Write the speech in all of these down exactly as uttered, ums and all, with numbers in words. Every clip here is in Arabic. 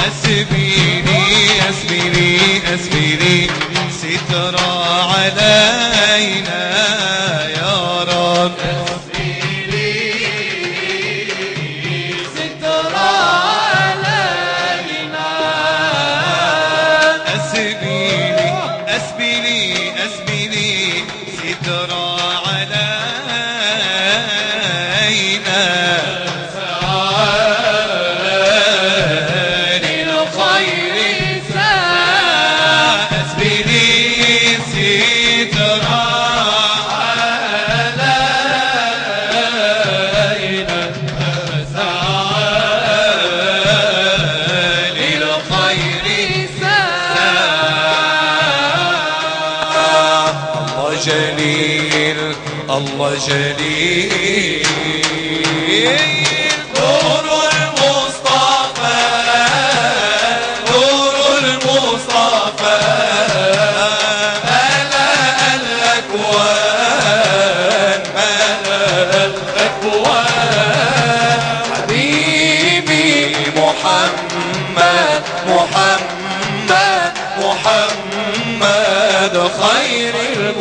أسبيلي أسبيلي أسبيلي ستر علينا يا رب أسبيلي ستر علينا أسبيلي أسبيلي أسبيلي ستر علينا جليل الله جليل نور المصطفى نور المصطفى ملأ الأكوان ملأ الأكوان حبيبي محمد محمد محمد خير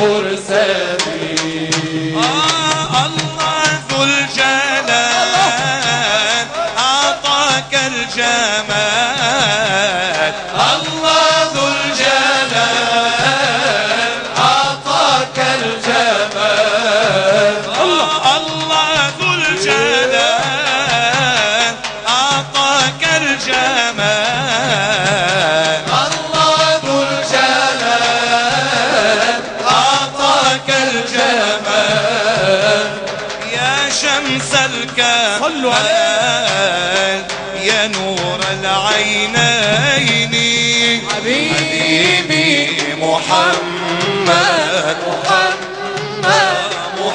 المرسلين آه الله ذو الجلال أعطاك الجمال الله ذو الجلال أعطاك الجمال الله الله ذو الجلال أعطاك الجمال الله ذو الجلال أعطاك الجمال يا شمس الكمال يا نور العينين حبيبي محمد محمد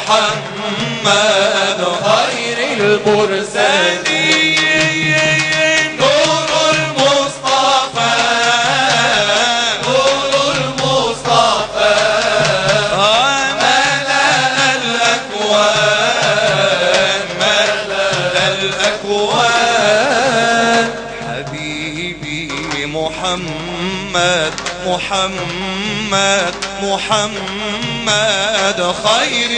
محمد خير المرسلين نور المصطفى نور المصطفى ملأ الأكوان ملأ الأكوان حبيبي محمد محمد محمد خير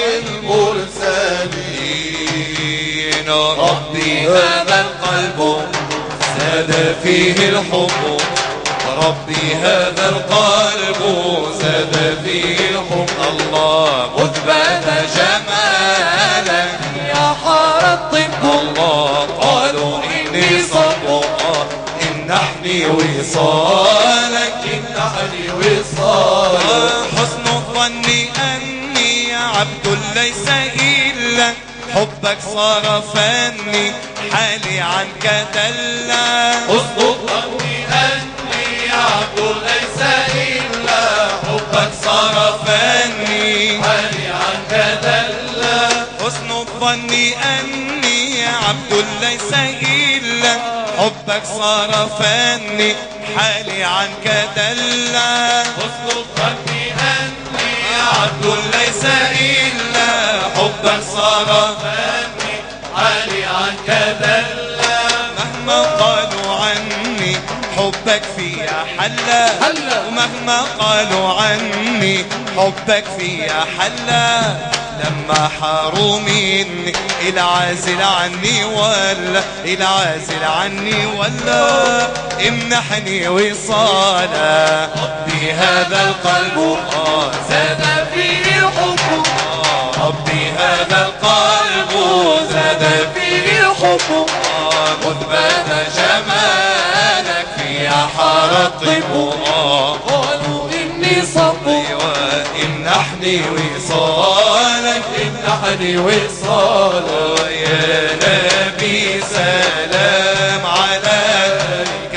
المرسلين ربي هذا القلب زاد فيه الحب ربي هذا القلب زاد فيه الحب الله مثبت جمالا يا حار الطب الله قالوا إني صبر امنحني وصالك امنحني وصالك حسن الظن أني عبد ليس إلا حبك صار فني حالي عنك دلا حسن الظن أني عبد ليس إلا حبك صار فني حالي عنك دلا حسن الظن أني عبد ليس إلا حبك صار فني حالي عنك دلا حسن الظن أني عبد ليس إلا حبك صار فني حالي عنك دلا مهما قالوا عني حبك فيها حلا ومهما قالوا عني حبك فيها حلا لما حاروا مني العازل عني ولا العازل عني ولا امنحني وصالا ربي هذا القلب زاد فيه الحب ربي هذا القلب زاد فيه الحب مثبت جمالك في حار الطب قالوا إني صبر امنحني وصالك امنحني وصالك يا نبي سلام عليك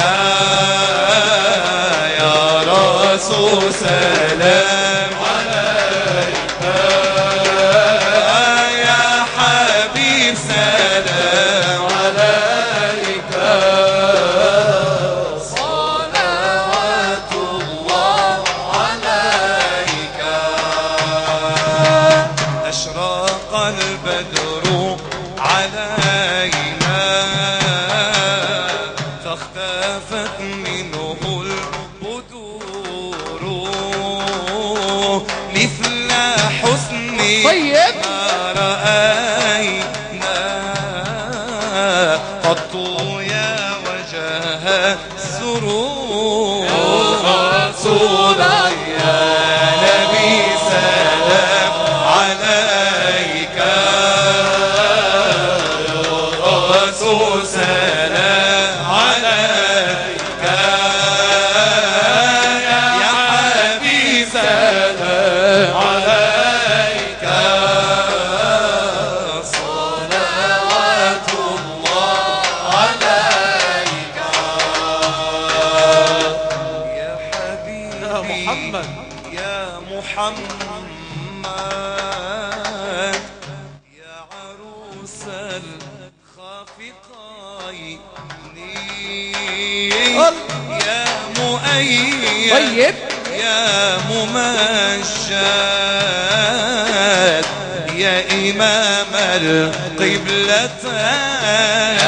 يا رسول سلام عليك يا حبيب سلام عليك صلوات الله عليك أشرق البدر علينا جافت منه البدور مثل حسن طيب ما رأينا قط يا وجه السرور رسول يا نبي سلام عليك يا رسول سلام عليك يا حبيب سلام عليك صلوات الله عليك يا حبيبي يا محمد يا محمد يا عروس الخافقين يا مؤيد طيب يا ممجد يا إمام القبلتين